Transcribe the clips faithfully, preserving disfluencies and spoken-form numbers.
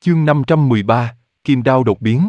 Chương năm trăm mười ba, Kim đao đột biến.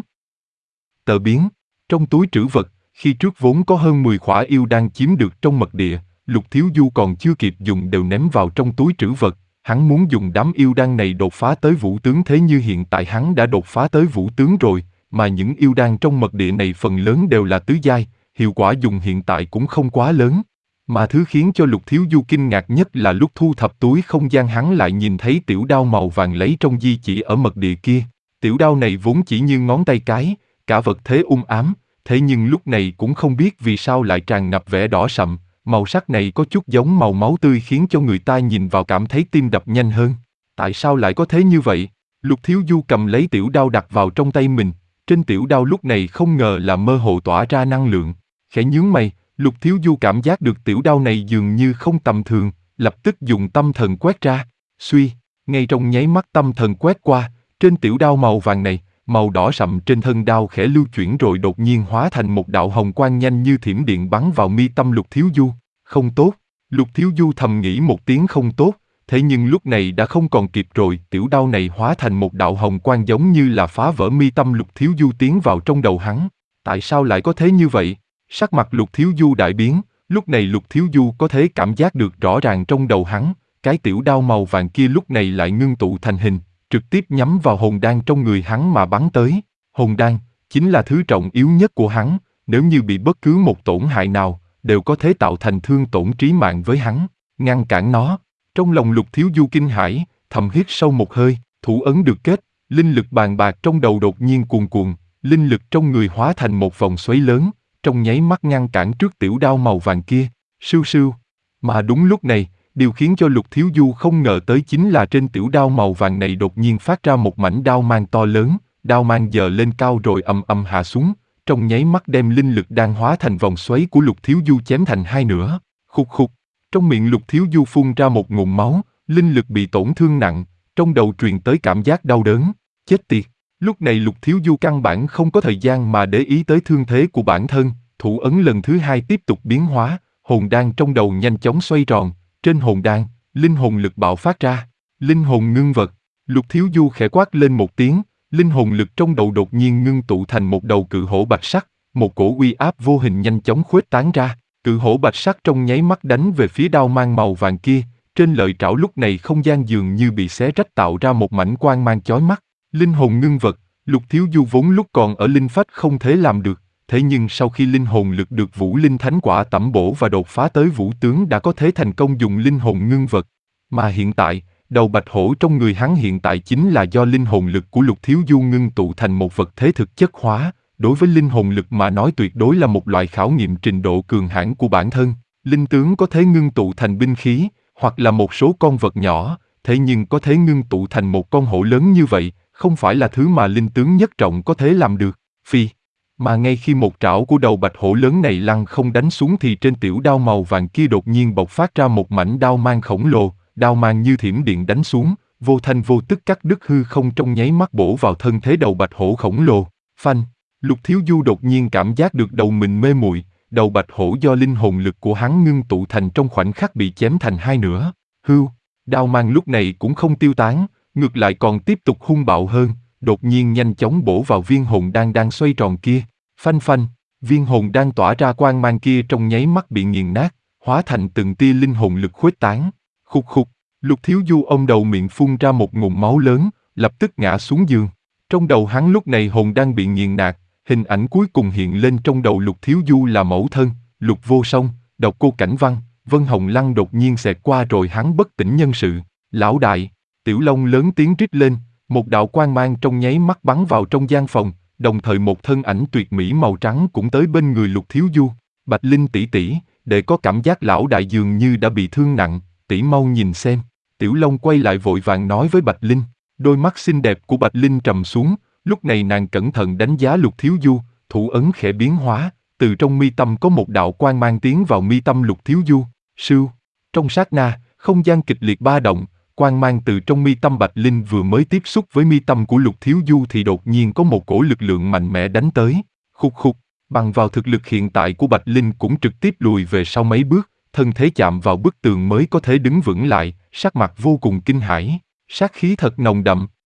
Tờ biến. Trong túi trữ vật, khi trước vốn có hơn mười khỏa yêu đan chiếm được trong mật địa, Lục Thiếu Du còn chưa kịp dùng đều ném vào trong túi trữ vật. Hắn muốn dùng đám yêu đan này đột phá tới vũ tướng, thế như hiện tại hắn đã đột phá tới vũ tướng rồi, mà những yêu đan trong mật địa này phần lớn đều là tứ giai, hiệu quả dùng hiện tại cũng không quá lớn. Mà thứ khiến cho Lục Thiếu Du kinh ngạc nhất là lúc thu thập túi không gian hắn lại nhìn thấy tiểu đao màu vàng lấy trong di chỉ ở mật địa kia. Tiểu đao này vốn chỉ như ngón tay cái, cả vật thế um ám, thế nhưng lúc này cũng không biết vì sao lại tràn ngập vẻ đỏ sậm, màu sắc này có chút giống màu máu tươi khiến cho người ta nhìn vào cảm thấy tim đập nhanh hơn. Tại sao lại có thế như vậy? Lục Thiếu Du cầm lấy tiểu đao đặt vào trong tay mình, trên tiểu đao lúc này không ngờ là mơ hồ tỏa ra năng lượng. Khẽ nhướng mày, Lục Thiếu Du cảm giác được tiểu đao này dường như không tầm thường, lập tức dùng tâm thần quét ra. Suy, ngay trong nháy mắt tâm thần quét qua, trên tiểu đao màu vàng này, màu đỏ sậm trên thân đao khẽ lưu chuyển rồi đột nhiên hóa thành một đạo hồng quang nhanh như thiểm điện bắn vào mi tâm Lục Thiếu Du. Không tốt, Lục Thiếu Du thầm nghĩ một tiếng không tốt, thế nhưng lúc này đã không còn kịp rồi, tiểu đao này hóa thành một đạo hồng quang giống như là phá vỡ mi tâm Lục Thiếu Du tiến vào trong đầu hắn. Tại sao lại có thế như vậy? Sắc mặt Lục Thiếu Du đại biến, lúc này Lục Thiếu Du có thể cảm giác được rõ ràng trong đầu hắn, cái tiểu đao màu vàng kia lúc này lại ngưng tụ thành hình, trực tiếp nhắm vào hồn đan trong người hắn mà bắn tới. Hồn đan chính là thứ trọng yếu nhất của hắn, nếu như bị bất cứ một tổn hại nào, đều có thể tạo thành thương tổn trí mạng với hắn. Ngăn cản nó. Trong lòng Lục Thiếu Du kinh hãi, thầm hít sâu một hơi, thủ ấn được kết, linh lực bàn bạc trong đầu đột nhiên cuồn cuộn, linh lực trong người hóa thành một vòng xoáy lớn, trong nháy mắt ngăn cản trước tiểu đao màu vàng kia. Sưu sưu. Mà đúng lúc này, điều khiến cho Lục Thiếu Du không ngờ tới chính là trên tiểu đao màu vàng này đột nhiên phát ra một mảnh đao mang to lớn, đao mang giơ lên cao rồi ầm ầm hạ xuống, trong nháy mắt đem linh lực đang hóa thành vòng xoáy của Lục Thiếu Du chém thành hai nửa. Khục khục, trong miệng Lục Thiếu Du phun ra một ngụm máu, linh lực bị tổn thương nặng, trong đầu truyền tới cảm giác đau đớn. Chết tiệt, lúc này Lục Thiếu Du căn bản không có thời gian mà để ý tới thương thế của bản thân, thủ ấn lần thứ hai tiếp tục biến hóa, hồn đan trong đầu nhanh chóng xoay tròn. Trên hồn đan, linh hồn lực bạo phát ra, linh hồn ngưng vật. Lục Thiếu Du khẽ quát lên một tiếng, linh hồn lực trong đầu đột nhiên ngưng tụ thành một đầu cự hổ bạch sắc, một cổ uy áp vô hình nhanh chóng khuếch tán ra. Cự hổ bạch sắc trong nháy mắt đánh về phía đao mang màu vàng kia, trên lợi trảo lúc này không gian dường như bị xé rách tạo ra một mảnh quang mang chói mắt. Linh hồn ngưng vật, Lục Thiếu Du vốn lúc còn ở linh phách không thể làm được. Thế nhưng sau khi linh hồn lực được Vũ Linh Thánh Quả tẩm bổ và đột phá tới vũ tướng đã có thể thành công dùng linh hồn ngưng vật. Mà hiện tại, đầu bạch hổ trong người hắn hiện tại chính là do linh hồn lực của Lục Thiếu Du ngưng tụ thành một vật thế thực chất hóa. Đối với linh hồn lực mà nói tuyệt đối là một loại khảo nghiệm trình độ cường hãn của bản thân. Linh tướng có thể ngưng tụ thành binh khí, hoặc là một số con vật nhỏ, thế nhưng có thể ngưng tụ thành một con hổ lớn như vậy, không phải là thứ mà linh tướng nhất trọng có thể làm được. Phi. Mà ngay khi một trảo của đầu bạch hổ lớn này lăng không đánh xuống thì trên tiểu đao màu vàng kia đột nhiên bộc phát ra một mảnh đao mang khổng lồ, đao mang như thiểm điện đánh xuống, vô thanh vô tức cắt đứt hư không trong nháy mắt bổ vào thân thế đầu bạch hổ khổng lồ. Phanh, Lục Thiếu Du đột nhiên cảm giác được đầu mình mê muội, đầu bạch hổ do linh hồn lực của hắn ngưng tụ thành trong khoảnh khắc bị chém thành hai nửa. Hưu, đao mang lúc này cũng không tiêu tán, ngược lại còn tiếp tục hung bạo hơn. Đột nhiên nhanh chóng bổ vào viên hồn đan đang xoay tròn kia. Phanh phanh, viên hồn đan tỏa ra quang mang kia trong nháy mắt bị nghiền nát, hóa thành từng tia linh hồn lực khuếch tán. Khục khục, Lục Thiếu Du ôm đầu miệng phun ra một ngụm máu lớn, lập tức ngã xuống giường. Trong đầu hắn lúc này hồn đan bị nghiền nát, hình ảnh cuối cùng hiện lên trong đầu Lục Thiếu Du là mẫu thân, Lục Vô Song, Độc Cô Cảnh Văn, Vân Hồng Lăng đột nhiên xẹt qua rồi hắn bất tỉnh nhân sự. Lão đại, Tiểu Long lớn tiếng rít lên. Một đạo quang mang trong nháy mắt bắn vào trong gian phòng, đồng thời một thân ảnh tuyệt mỹ màu trắng cũng tới bên người Lục Thiếu Du. Bạch Linh tỷ tỷ, để có cảm giác lão đại dường như đã bị thương nặng, tỷ mau nhìn xem. Tiểu Long quay lại vội vàng nói với Bạch Linh. Đôi mắt xinh đẹp của Bạch Linh trầm xuống, lúc này nàng cẩn thận đánh giá Lục Thiếu Du, thủ ấn khẽ biến hóa, từ trong mi tâm có một đạo quang mang tiến vào mi tâm Lục Thiếu Du. Sưu, trong sát na, không gian kịch liệt ba động. Quang mang từ trong mi tâm Bạch Linh vừa mới tiếp xúc với mi tâm của Lục Thiếu Du thì đột nhiên có một cổ lực lượng mạnh mẽ đánh tới. Khục khục, bằng vào thực lực hiện tại của Bạch Linh cũng trực tiếp lùi về sau mấy bước, thân thế chạm vào bức tường mới có thể đứng vững lại, sắc mặt vô cùng kinh hãi. Sát khí thật nồng đậm,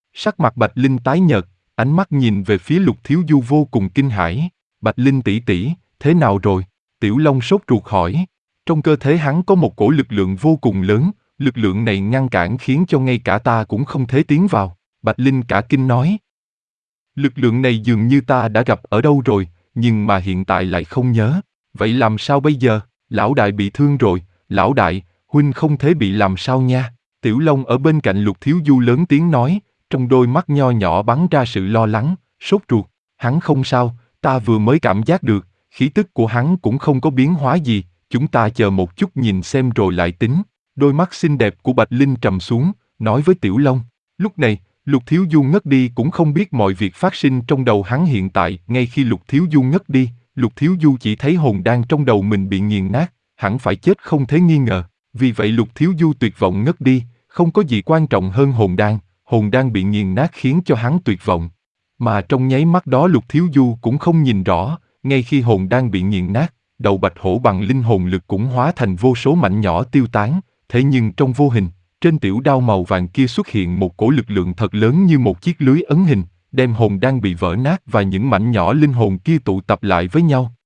Sắc mặt Bạch Linh tái nhợt, ánh mắt nhìn về phía Lục Thiếu Du vô cùng kinh hãi. Bạch Linh tỷ tỷ, thế nào rồi? Tiểu Long sốt ruột hỏi. Trong cơ thể hắn có một cổ lực lượng vô cùng lớn, lực lượng này ngăn cản khiến cho ngay cả ta cũng không thể tiến vào. Bạch Linh cả kinh nói. Lực lượng này dường như ta đã gặp ở đâu rồi, nhưng mà hiện tại lại không nhớ. Vậy làm sao bây giờ? Lão đại bị thương rồi, lão đại, huynh không thể bị làm sao nha. Tiểu Long ở bên cạnh Lục Thiếu Du lớn tiếng nói, trong đôi mắt nho nhỏ bắn ra sự lo lắng, sốt ruột. Hắn không sao, ta vừa mới cảm giác được, khí tức của hắn cũng không có biến hóa gì, chúng ta chờ một chút nhìn xem rồi lại tính. Đôi mắt xinh đẹp của Bạch Linh trầm xuống, nói với Tiểu Long. Lúc này, Lục Thiếu Du ngất đi cũng không biết mọi việc phát sinh trong đầu hắn hiện tại. Ngay khi Lục Thiếu Du ngất đi, Lục Thiếu Du chỉ thấy hồn đan trong đầu mình bị nghiền nát, hẳn phải chết không thể nghi ngờ. Vì vậy Lục Thiếu Du tuyệt vọng ngất đi, không có gì quan trọng hơn hồn đan, hồn đan bị nghiền nát khiến cho hắn tuyệt vọng. Mà trong nháy mắt đó Lục Thiếu Du cũng không nhìn rõ, ngay khi hồn đan bị nghiền nát, đầu bạch hổ bằng linh hồn lực cũng hóa thành vô số mảnh nhỏ tiêu tán, thế nhưng trong vô hình, trên tiểu đao màu vàng kia xuất hiện một cổ lực lượng thật lớn như một chiếc lưới ấn hình, đem hồn đan bị vỡ nát và những mảnh nhỏ linh hồn kia tụ tập lại với nhau.